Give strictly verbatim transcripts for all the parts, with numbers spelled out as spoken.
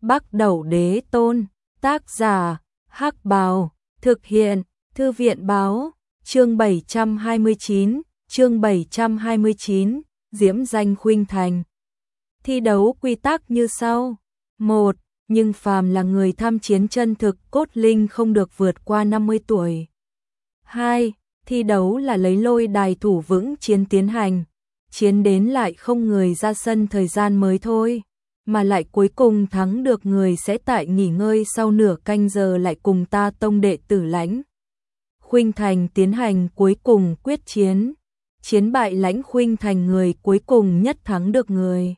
Bắc Đẩu Đế Tôn, tác giả, Hắc Bào, thực hiện, Thư viện báo, chương bảy trăm hai mươi chín, chương bảy trăm hai mươi chín, diễm danh khuynh thành. Thi đấu quy tắc như sau. một. Nhưng phàm là người tham chiến chân thực cốt linh không được vượt qua năm mươi tuổi. hai. Thi đấu là lấy lôi đài thủ vững chiến tiến hành. Chiến đến lại không người ra sân thời gian mới thôi, mà lại cuối cùng thắng được người sẽ tại nghỉ ngơi sau nửa canh giờ lại cùng ta tông đệ tử Lãnh Khuynh Thành tiến hành cuối cùng quyết chiến. Chiến bại Lãnh Khuynh Thành người cuối cùng nhất thắng được người.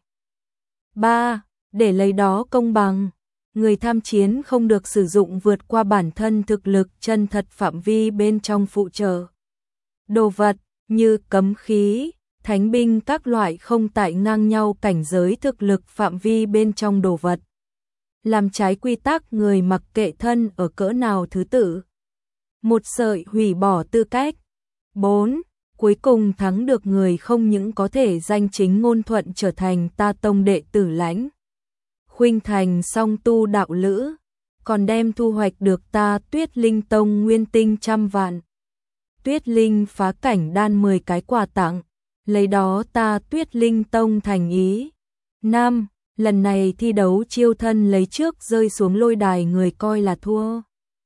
ba. Để lấy đó công bằng, người tham chiến không được sử dụng vượt qua bản thân thực lực chân thật phạm vi bên trong phụ trợ đồ vật như cấm khí, thánh binh các loại không tại ngang nhau cảnh giới thực lực phạm vi bên trong đồ vật. Làm trái quy tắc người mặc kệ thân ở cỡ nào thứ tự. Một sợi hủy bỏ tư cách. bốn. Cuối cùng thắng được người không những có thể danh chính ngôn thuận trở thành ta tông đệ tử Lãnh Khuynh Thành song tu đạo lữ, còn đem thu hoạch được ta Tuyết Linh Tông nguyên tinh trăm vạn. Tuyết Linh phá cảnh đan mười cái quà tặng, lấy đó ta Tuyết Linh Tông thành ý. năm. Lần này thi đấu chiêu thân lấy trước rơi xuống lôi đài người coi là thua.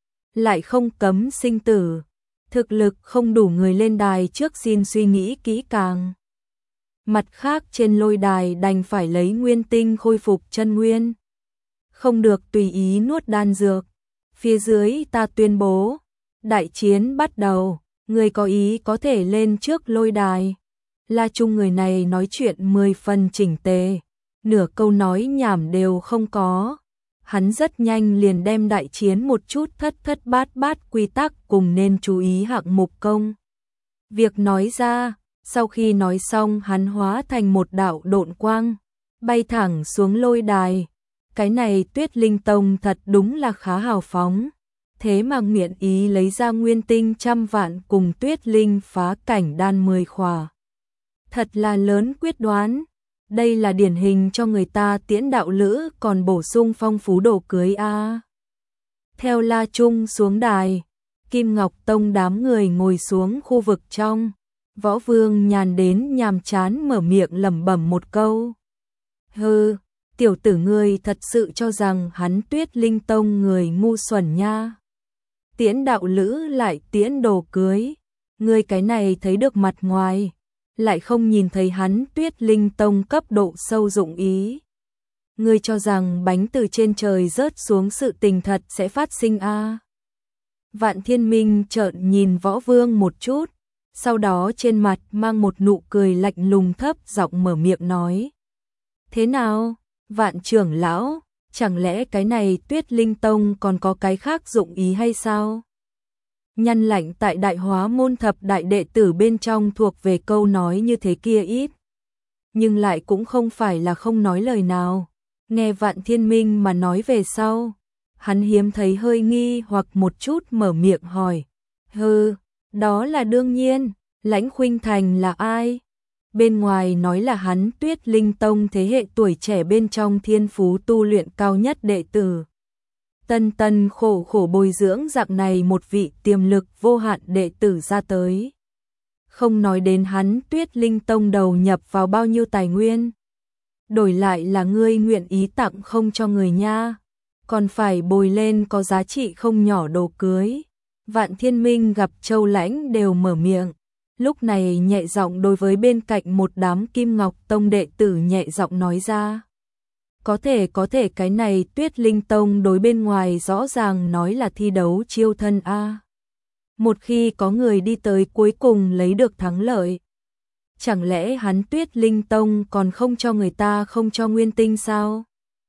Lại không cấm sinh tử, thực lực không đủ người lên đài trước xin suy nghĩ kỹ càng. Mặt khác trên lôi đài đành phải lấy nguyên tinh khôi phục chân nguyên. Không được tùy ý nuốt đan dược. Phía dưới ta tuyên bố, đại chiến bắt đầu, người có ý có thể lên trước lôi đài. La Trung người này nói chuyện mười phần chỉnh tề, nửa câu nói nhảm đều không có. Hắn rất nhanh liền đem đại chiến một chút thất thất bát bát quy tắc cùng nên chú ý hạng mục công việc nói ra. Sau khi nói xong hắn hóa thành một đạo độn quang, bay thẳng xuống lôi đài. Cái này Tuyết Linh Tông thật đúng là khá hào phóng, thế mà nguyện ý lấy ra nguyên tinh trăm vạn cùng Tuyết Linh phá cảnh đan mười khỏa. Thật là lớn quyết đoán, đây là điển hình cho người ta tiễn đạo lữ còn bổ sung phong phú đồ cưới a. À. Theo La Trung xuống đài, Kim Ngọc Tông đám người ngồi xuống khu vực trong. Võ Vương nhàn đến nhàm chán mở miệng lẩm bẩm một câu. Hừ, tiểu tử ngươi thật sự cho rằng hắn Tuyết Linh Tông người ngu xuẩn nha. Tiễn đạo lữ lại tiễn đồ cưới, ngươi cái này thấy được mặt ngoài, lại không nhìn thấy hắn Tuyết Linh Tông cấp độ sâu dụng ý. Ngươi cho rằng bánh từ trên trời rớt xuống sự tình thật sẽ phát sinh a? À? Vạn Thiên Minh trợn nhìn Võ Vương một chút, sau đó trên mặt mang một nụ cười lạnh lùng thấp giọng mở miệng nói. Thế nào, Vạn trưởng lão, chẳng lẽ cái này Tuyết Linh Tông còn có cái khác dụng ý hay sao? Nhân lạnh tại Đại Hóa môn thập đại đệ tử bên trong thuộc về câu nói như thế kia ít. Nhưng lại cũng không phải là không nói lời nào. Nghe Vạn Thiên Minh mà nói về sau, hắn hiếm thấy hơi nghi hoặc một chút mở miệng hỏi. Hừ, đó là đương nhiên, Lãnh Khuynh Thành là ai? Bên ngoài nói là hắn Tuyết Linh Tông thế hệ tuổi trẻ bên trong thiên phú tu luyện cao nhất đệ tử. Tân tân khổ khổ bồi dưỡng dạng này một vị tiềm lực vô hạn đệ tử ra tới. Không nói đến hắn Tuyết Linh Tông đầu nhập vào bao nhiêu tài nguyên. Đổi lại là ngươi nguyện ý tặng không cho người nha, còn phải bồi lên có giá trị không nhỏ đồ cưới. Vạn Thiên Minh gặp Châu Lãnh đều mở miệng, lúc này nhẹ giọng đối với bên cạnh một đám Kim Ngọc Tông đệ tử nhẹ giọng nói ra. Có thể có thể cái này Tuyết Linh Tông đối bên ngoài rõ ràng nói là thi đấu chiêu thân a. Một khi có người đi tới cuối cùng lấy được thắng lợi, chẳng lẽ hắn Tuyết Linh Tông còn không cho người ta không cho nguyên tinh sao?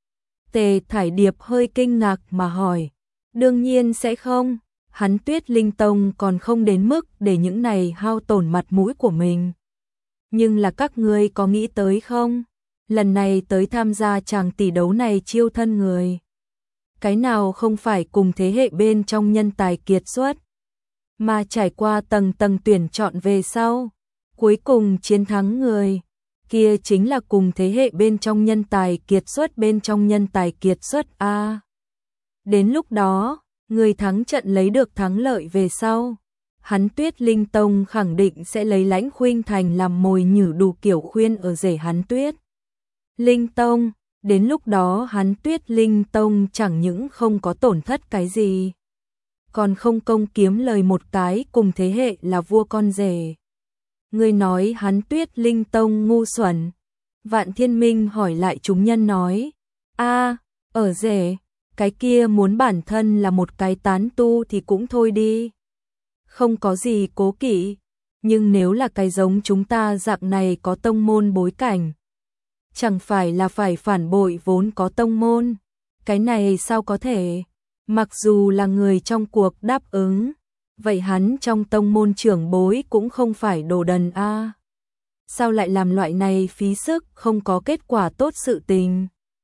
Tề Thải Điệp hơi kinh ngạc mà hỏi. Đương nhiên sẽ không. Hắn Tuyết Linh Tông còn không đến mức để những này hao tổn mặt mũi của mình. Nhưng là các ngươi có nghĩ tới không? Lần này tới tham gia chàng tỷ đấu này chiêu thân người. Cái nào không phải cùng thế hệ bên trong nhân tài kiệt xuất, mà trải qua tầng tầng tuyển chọn về sau, cuối cùng chiến thắng người. kia chính là cùng thế hệ bên trong nhân tài kiệt xuất bên trong nhân tài kiệt xuất a. À, đến lúc đó, người thắng trận lấy được thắng lợi về sau, hắn Tuyết Linh Tông khẳng định sẽ lấy Lãnh Khuynh Thành làm mồi nhử đủ kiểu khuyên ở rể hắn Tuyết Linh Tông, đến lúc đó hắn Tuyết Linh Tông chẳng những không có tổn thất cái gì, còn không công kiếm lời một cái cùng thế hệ là vua con rể. Người nói hắn Tuyết Linh Tông ngu xuẩn. Vạn Thiên Minh hỏi lại chúng nhân nói, a, ở rể, cái kia muốn bản thân là một cái tán tu thì cũng thôi đi. Không có gì cố kỵ, nhưng nếu là cái giống chúng ta dạng này có tông môn bối cảnh, chẳng phải là phải phản bội vốn có tông môn, cái này sao có thể, mặc dù là người trong cuộc đáp ứng, vậy hắn trong tông môn trưởng bối cũng không phải đồ đần a. À. Sao lại làm loại này phí sức không có kết quả tốt sự tình?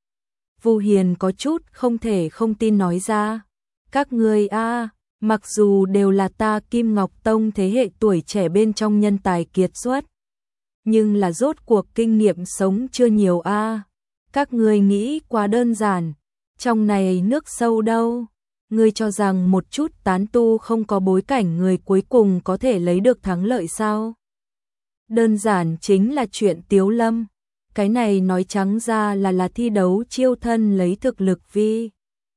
Vu Hiền có chút không thể không tin nói ra, các ngươi a, à, mặc dù đều là ta Kim Ngọc Tông thế hệ tuổi trẻ bên trong nhân tài kiệt xuất, nhưng là rốt cuộc kinh nghiệm sống chưa nhiều a. À. Các ngươi nghĩ quá đơn giản, trong này nước sâu đâu. Ngươi cho rằng một chút tán tu không có bối cảnh người cuối cùng có thể lấy được thắng lợi sao? Đơn giản chính là chuyện Tiếu Lâm. Cái này nói trắng ra là là thi đấu chiêu thân lấy thực lực vi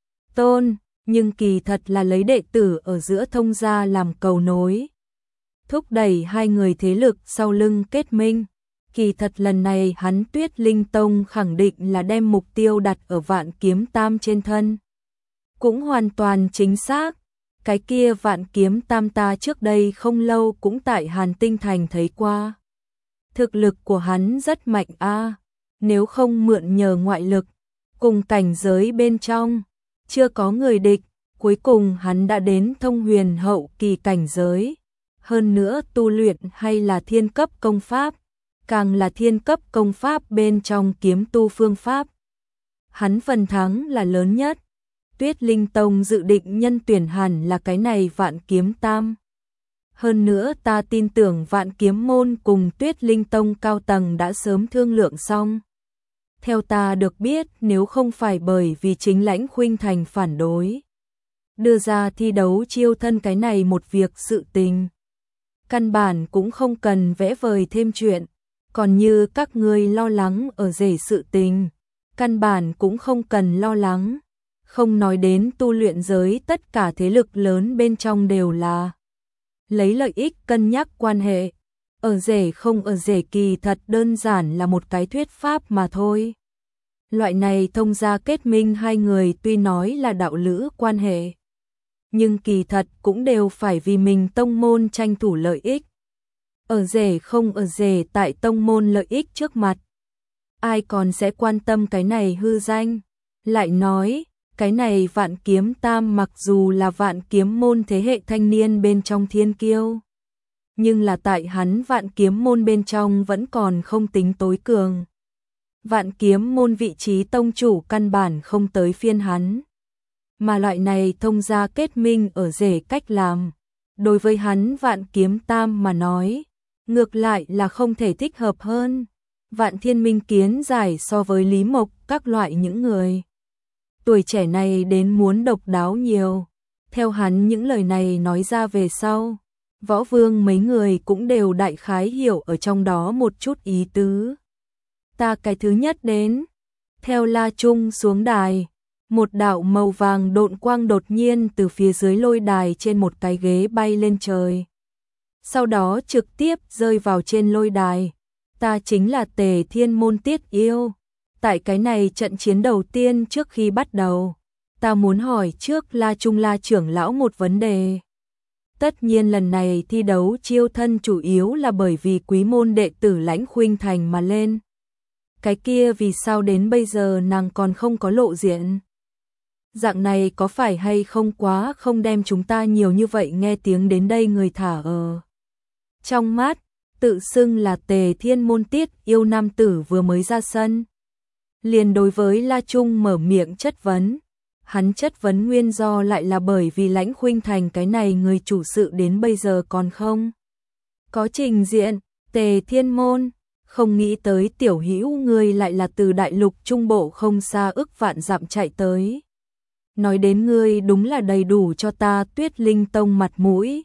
tôn, nhưng kỳ thật là lấy đệ tử ở giữa thông gia làm cầu nối, thúc đẩy hai người thế lực sau lưng kết minh. Kỳ thật lần này hắn Tuyết Linh Tông khẳng định là đem mục tiêu đặt ở Vạn Kiếm Tam trên thân. Cũng hoàn toàn chính xác, cái kia Vạn Kiếm Tam ta trước đây không lâu cũng tại Hàn Tinh Thành thấy qua. Thực lực của hắn rất mạnh a, à, nếu không mượn nhờ ngoại lực, cùng cảnh giới bên trong, chưa có người địch, cuối cùng hắn đã đến thông huyền hậu kỳ cảnh giới. Hơn nữa tu luyện hay là thiên cấp công pháp, càng là thiên cấp công pháp bên trong kiếm tu phương pháp. Hắn phần thắng là lớn nhất. Tuyết Linh Tông dự định nhân tuyển hẳn là cái này Vạn Kiếm Tam. Hơn nữa ta tin tưởng Vạn Kiếm Môn cùng Tuyết Linh Tông cao tầng đã sớm thương lượng xong. Theo ta được biết, nếu không phải bởi vì chính Lãnh Khuynh Thành phản đối, đưa ra thi đấu chiêu thân cái này một việc sự tình, căn bản cũng không cần vẽ vời thêm chuyện. Còn như các ngươi lo lắng ở rể sự tình, căn bản cũng không cần lo lắng. Không nói đến tu luyện giới, tất cả thế lực lớn bên trong đều là lấy lợi ích cân nhắc quan hệ. Ở rể không ở rể kỳ thật đơn giản là một cái thuyết pháp mà thôi. Loại này thông gia kết minh hai người tuy nói là đạo lữ quan hệ, nhưng kỳ thật cũng đều phải vì mình tông môn tranh thủ lợi ích. Ở rể không ở rể tại tông môn lợi ích trước mặt, ai còn sẽ quan tâm cái này hư danh. Lại nói, cái này Vạn Kiếm Tam mặc dù là Vạn Kiếm Môn thế hệ thanh niên bên trong thiên kiêu, nhưng là tại hắn Vạn Kiếm Môn bên trong vẫn còn không tính tối cường. Vạn Kiếm Môn vị trí tông chủ căn bản không tới phiên hắn, mà loại này thông gia kết minh ở rể cách làm, đối với hắn Vạn Kiếm Tam mà nói, ngược lại là không thể thích hợp hơn. Vạn Thiên Minh kiến giải so với Lý Mộc các loại những người tuổi trẻ này đến muốn độc đáo nhiều. Theo hắn những lời này nói ra về sau, Võ Vương mấy người cũng đều đại khái hiểu ở trong đó một chút ý tứ. Ta cái thứ nhất đến. Theo La Trung xuống đài, một đạo màu vàng độn quang đột nhiên từ phía dưới lôi đài trên một cái ghế bay lên trời. Sau đó trực tiếp rơi vào trên lôi đài. Ta chính là Tề Thiên Môn Tiết Yêu. Tại cái này trận chiến đầu tiên trước khi bắt đầu, ta muốn hỏi trước La Trung La trưởng lão một vấn đề. Tất nhiên lần này thi đấu chiêu thân chủ yếu là bởi vì quý môn đệ tử Lãnh Khuynh Thành mà lên. Cái kia vì sao đến bây giờ nàng còn không có lộ diện? Dạng này có phải hay không quá không đem chúng ta nhiều như vậy nghe tiếng đến đây người thả ở trong mắt. Tự xưng là Tề Thiên Môn Tiết Yêu nam tử vừa mới ra sân, liền đối với La Trung mở miệng chất vấn. Hắn chất vấn nguyên do lại là bởi vì Lãnh Khuynh Thành cái này người chủ sự đến bây giờ còn không có trình diện. Tề Thiên Môn không nghĩ tới tiểu hữu ngươi lại là từ đại lục trung bộ không xa ức vạn dặm chạy tới. Nói đến ngươi đúng là đầy đủ cho ta Tuyết Linh Tông mặt mũi.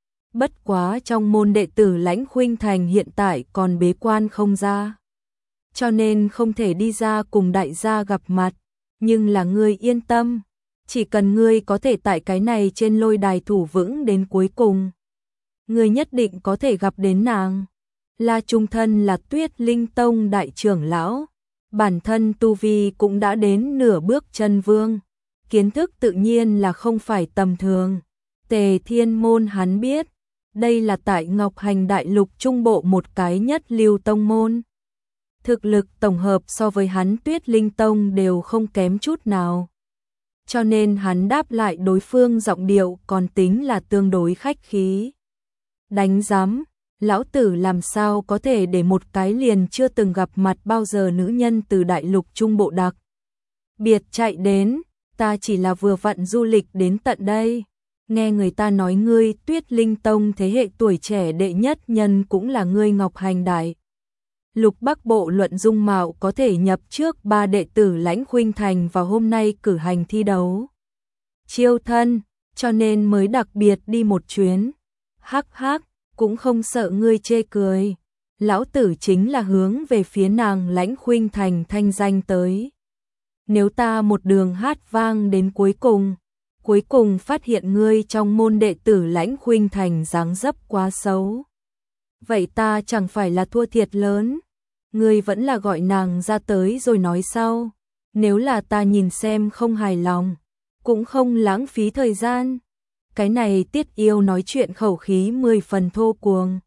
Bất quá trong môn đệ tử Lãnh Khuynh Thành hiện tại còn bế quan không ra, cho nên không thể đi ra cùng đại gia gặp mặt, nhưng là ngươi yên tâm, chỉ cần ngươi có thể tại cái này trên lôi đài thủ vững đến cuối cùng, ngươi nhất định có thể gặp đến nàng. La Trung Thân là Tuyết Linh Tông đại trưởng lão, bản thân tu vi cũng đã đến nửa bước chân vương, kiến thức tự nhiên là không phải tầm thường. Tề Thiên Môn hắn biết, đây là tại Ngọc Hành đại lục trung bộ một cái nhất lưu tông môn. Thực lực tổng hợp so với hắn Tuyết Linh Tông đều không kém chút nào. Cho nên hắn đáp lại đối phương giọng điệu còn tính là tương đối khách khí. Đánh giám, lão tử làm sao có thể để một cái liền chưa từng gặp mặt bao giờ nữ nhân từ đại lục trung bộ đặc biệt chạy đến, ta chỉ là vừa vặn du lịch đến tận đây. Nghe người ta nói ngươi Tuyết Linh Tông thế hệ tuổi trẻ đệ nhất nhân cũng là ngươi Ngọc Hành đại lục Bắc Bộ luận dung mạo có thể nhập trước ba đệ tử Lãnh Khuynh Thành vào hôm nay cử hành thi đấu chiêu thân, cho nên mới đặc biệt đi một chuyến. Hắc hắc, cũng không sợ ngươi chê cười, lão tử chính là hướng về phía nàng Lãnh Khuynh Thành thanh danh tới. Nếu ta một đường hát vang đến cuối cùng, cuối cùng phát hiện ngươi trong môn đệ tử Lãnh Khuynh Thành dáng dấp quá xấu, vậy ta chẳng phải là thua thiệt lớn. Ngươi vẫn là gọi nàng ra tới rồi nói sau, nếu là ta nhìn xem không hài lòng, cũng không lãng phí thời gian. Cái này Tiết Yêu nói chuyện khẩu khí mười phần thô cuồng.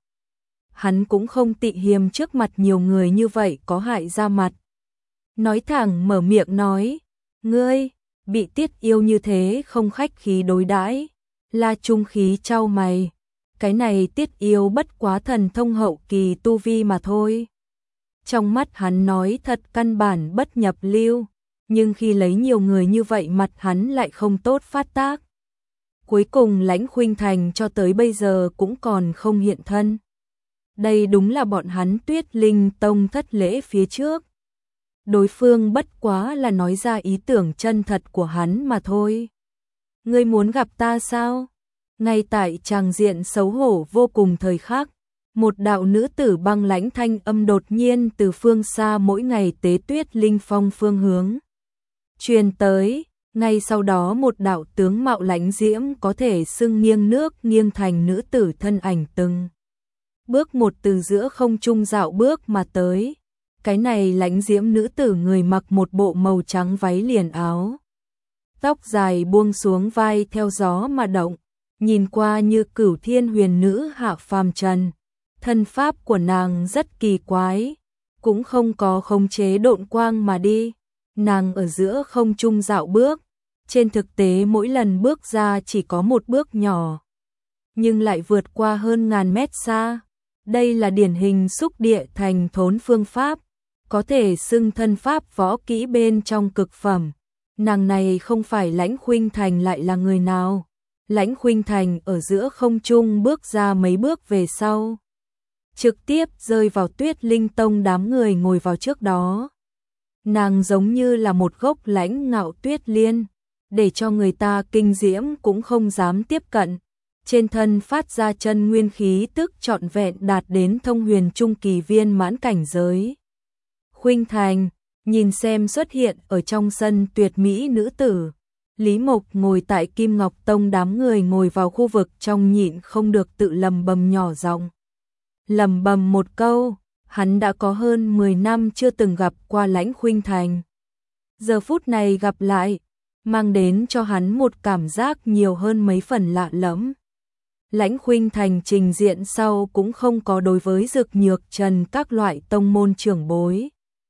Hắn cũng không tị hiềm trước mặt nhiều người như vậy có hại ra mặt. Nói thẳng mở miệng nói, ngươi, bị Tiết Yêu như thế không khách khí đối đãi. La Trung khí chau mày, cái này Tiết Yêu bất quá thần thông hậu kỳ tu vi mà thôi. Trong mắt hắn nói thật căn bản bất nhập lưu, nhưng khi lấy nhiều người như vậy mặt hắn lại không tốt phát tác. Cuối cùng Lãnh Khuynh Thành cho tới bây giờ cũng còn không hiện thân. Đây đúng là bọn hắn Tuyết Linh Tông thất lễ phía trước. Đối phương bất quá là nói ra ý tưởng chân thật của hắn mà thôi. Ngươi muốn gặp ta sao? Ngay tại tràng diện xấu hổ vô cùng thời khắc, một đạo nữ tử băng lãnh thanh âm đột nhiên từ phương xa mỗi ngày tế Tuyết Linh Phong phương hướng truyền tới. Ngay sau đó một đạo tướng mạo lãnh diễm có thể xưng nghiêng nước nghiêng thành nữ tử thân ảnh từng bước một từ giữa không trung dạo bước mà tới. Cái này lãnh diễm nữ tử người mặc một bộ màu trắng váy liền áo, tóc dài buông xuống vai theo gió mà động, nhìn qua như cửu thiên huyền nữ hạ phàm trần. Thân pháp của nàng rất kỳ quái, cũng không có khống chế độn quang mà đi. Nàng ở giữa không trung dạo bước, trên thực tế mỗi lần bước ra chỉ có một bước nhỏ, nhưng lại vượt qua hơn ngàn mét xa. Đây là điển hình xúc địa thành thốn phương pháp, có thể xưng thân pháp võ kỹ bên trong cực phẩm. Nàng này không phải Lãnh Khuynh Thành lại là người nào? Lãnh Khuynh Thành ở giữa không trung bước ra mấy bước về sau, trực tiếp rơi vào Tuyết Linh Tông đám người ngồi vào trước đó. Nàng giống như là một gốc lãnh ngạo tuyết liên, để cho người ta kinh diễm cũng không dám tiếp cận. Trên thân phát ra chân nguyên khí tức trọn vẹn đạt đến thông huyền trung kỳ viên mãn cảnh giới. Khuynh Thành, nhìn xem xuất hiện ở trong sân tuyệt mỹ nữ tử. Lý Mộc ngồi tại Kim Ngọc Tông đám người ngồi vào khu vực trong nhịn không được tự lầm bầm nhỏ giọng. Lầm bầm một câu, hắn đã có hơn mười năm chưa từng gặp qua Lãnh Khuynh Thành. Giờ phút này gặp lại, mang đến cho hắn một cảm giác nhiều hơn mấy phần lạ lẫm. Lãnh Khuynh Thành trình diện sau cũng không có đối với Dực Nhược Trần các loại tông môn trưởng bối.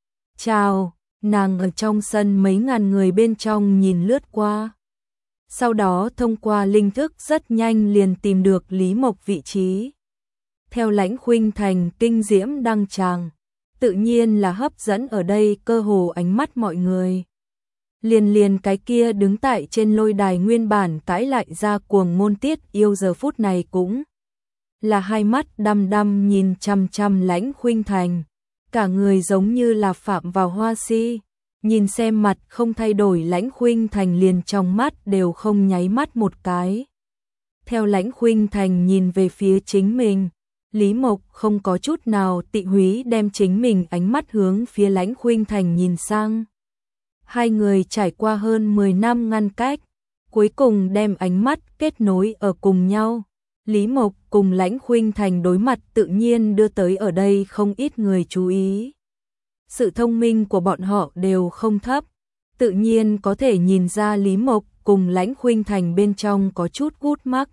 Chào, nàng ở trong sân mấy ngàn người bên trong nhìn lướt qua. Sau đó thông qua linh thức rất nhanh liền tìm được Lý Mộc vị trí. Theo Lãnh Khuynh Thành kinh diễm đăng tràng, tự nhiên là hấp dẫn ở đây cơ hồ ánh mắt mọi người. Liền liền cái kia đứng tại trên lôi đài nguyên bản cãi lại ra cuồng ngôn Tiết Yêu giờ phút này cũng là hai mắt đăm đăm nhìn chăm chăm Lãnh Khuynh Thành. cả người giống như là phạm vào hoa si. Nhìn xem mặt không thay đổi Lãnh Khuynh Thành liền trong mắt đều không nháy mắt một cái. Theo Lãnh Khuynh Thành nhìn về phía chính mình, Lý Mộc không có chút nào tị húy đem chính mình ánh mắt hướng phía Lãnh Khuynh Thành nhìn sang. Hai người trải qua hơn mười năm ngăn cách, cuối cùng đem ánh mắt kết nối ở cùng nhau. Lý Mộc cùng Lãnh Khuynh Thành đối mặt tự nhiên đưa tới ở đây không ít người chú ý. Sự thông minh của bọn họ đều không thấp, tự nhiên có thể nhìn ra Lý Mộc cùng Lãnh Khuynh Thành bên trong có chút gút mắc.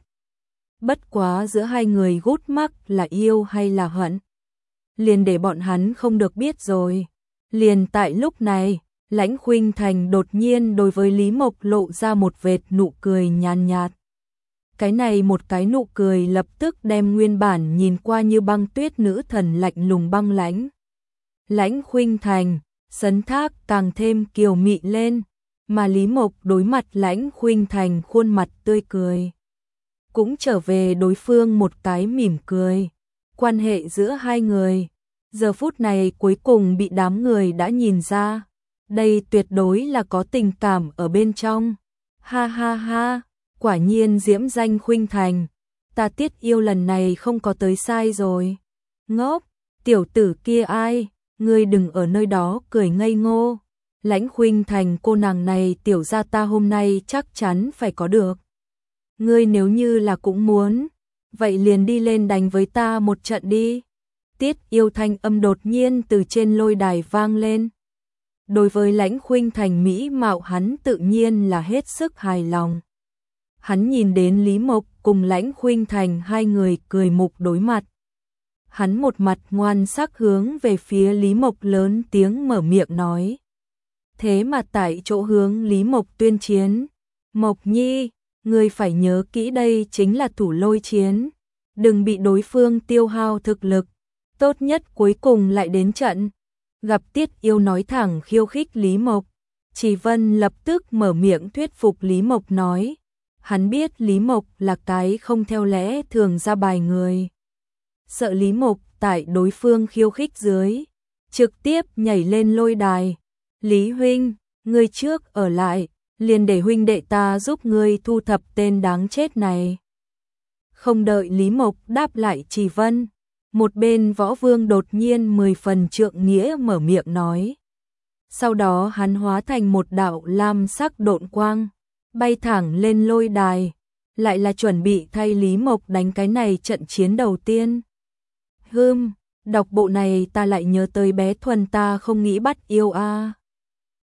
Bất quá giữa hai người gút mắc là yêu hay là hận, liền để bọn hắn không được biết rồi. Liền tại lúc này, Lãnh Khuynh Thành đột nhiên đối với Lý Mộc lộ ra một vệt nụ cười nhàn nhạt. Cái này một cái nụ cười lập tức đem nguyên bản nhìn qua như băng tuyết nữ thần lạnh lùng băng lãnh. Lãnh Khuynh Thành, sấn thác càng thêm kiều mị lên, mà Lý Mộc đối mặt Lãnh Khuynh Thành khuôn mặt tươi cười. Cũng trở về đối phương một cái mỉm cười. Quan hệ giữa hai người, giờ phút này cuối cùng bị đám người đã nhìn ra. Đây tuyệt đối là có tình cảm ở bên trong. Ha ha ha, quả nhiên diễm danh Khuynh Thành. Ta Tiết Yêu lần này không có tới sai rồi. Ngốc, tiểu tử kia ai, ngươi đừng ở nơi đó cười ngây ngô. Lãnh Khuynh Thành cô nàng này tiểu gia ta hôm nay chắc chắn phải có được. Ngươi nếu như là cũng muốn, vậy liền đi lên đánh với ta một trận đi. Tiết Yêu thanh âm đột nhiên từ trên lôi đài vang lên. Đối với Lãnh Khuynh Thành mỹ mạo hắn tự nhiên là hết sức hài lòng. Hắn nhìn đến Lý Mộc cùng Lãnh Khuynh Thành hai người cười mục đối mặt. Hắn một mặt ngoan sắc hướng về phía Lý Mộc lớn tiếng mở miệng nói. Thế mà tại chỗ hướng Lý Mộc tuyên chiến. Mộc Nhi, ngươi phải nhớ kỹ đây chính là thủ lôi chiến. Đừng bị đối phương tiêu hao thực lực. Tốt nhất cuối cùng lại đến trận. Gặp Tiết Yêu nói thẳng khiêu khích Lý Mộc, Chỉ Vân lập tức mở miệng thuyết phục Lý Mộc nói. Hắn biết Lý Mộc là cái không theo lẽ thường ra bài người. Sợ Lý Mộc tại đối phương khiêu khích dưới, trực tiếp nhảy lên lôi đài. Lý huynh, ngươi trước ở lại, liền để huynh đệ ta giúp ngươi thu thập tên đáng chết này. Không đợi Lý Mộc đáp lại Chỉ Vân, một bên Võ Vương đột nhiên mười phần trượng nghĩa mở miệng nói. Sau đó hắn hóa thành một đạo lam sắc độn quang, bay thẳng lên lôi đài, lại là chuẩn bị thay Lý Mộc đánh cái này trận chiến đầu tiên. Hừm, đọc bộ này ta lại nhớ tới bé Thuần ta không nghĩ bắt yêu a. À.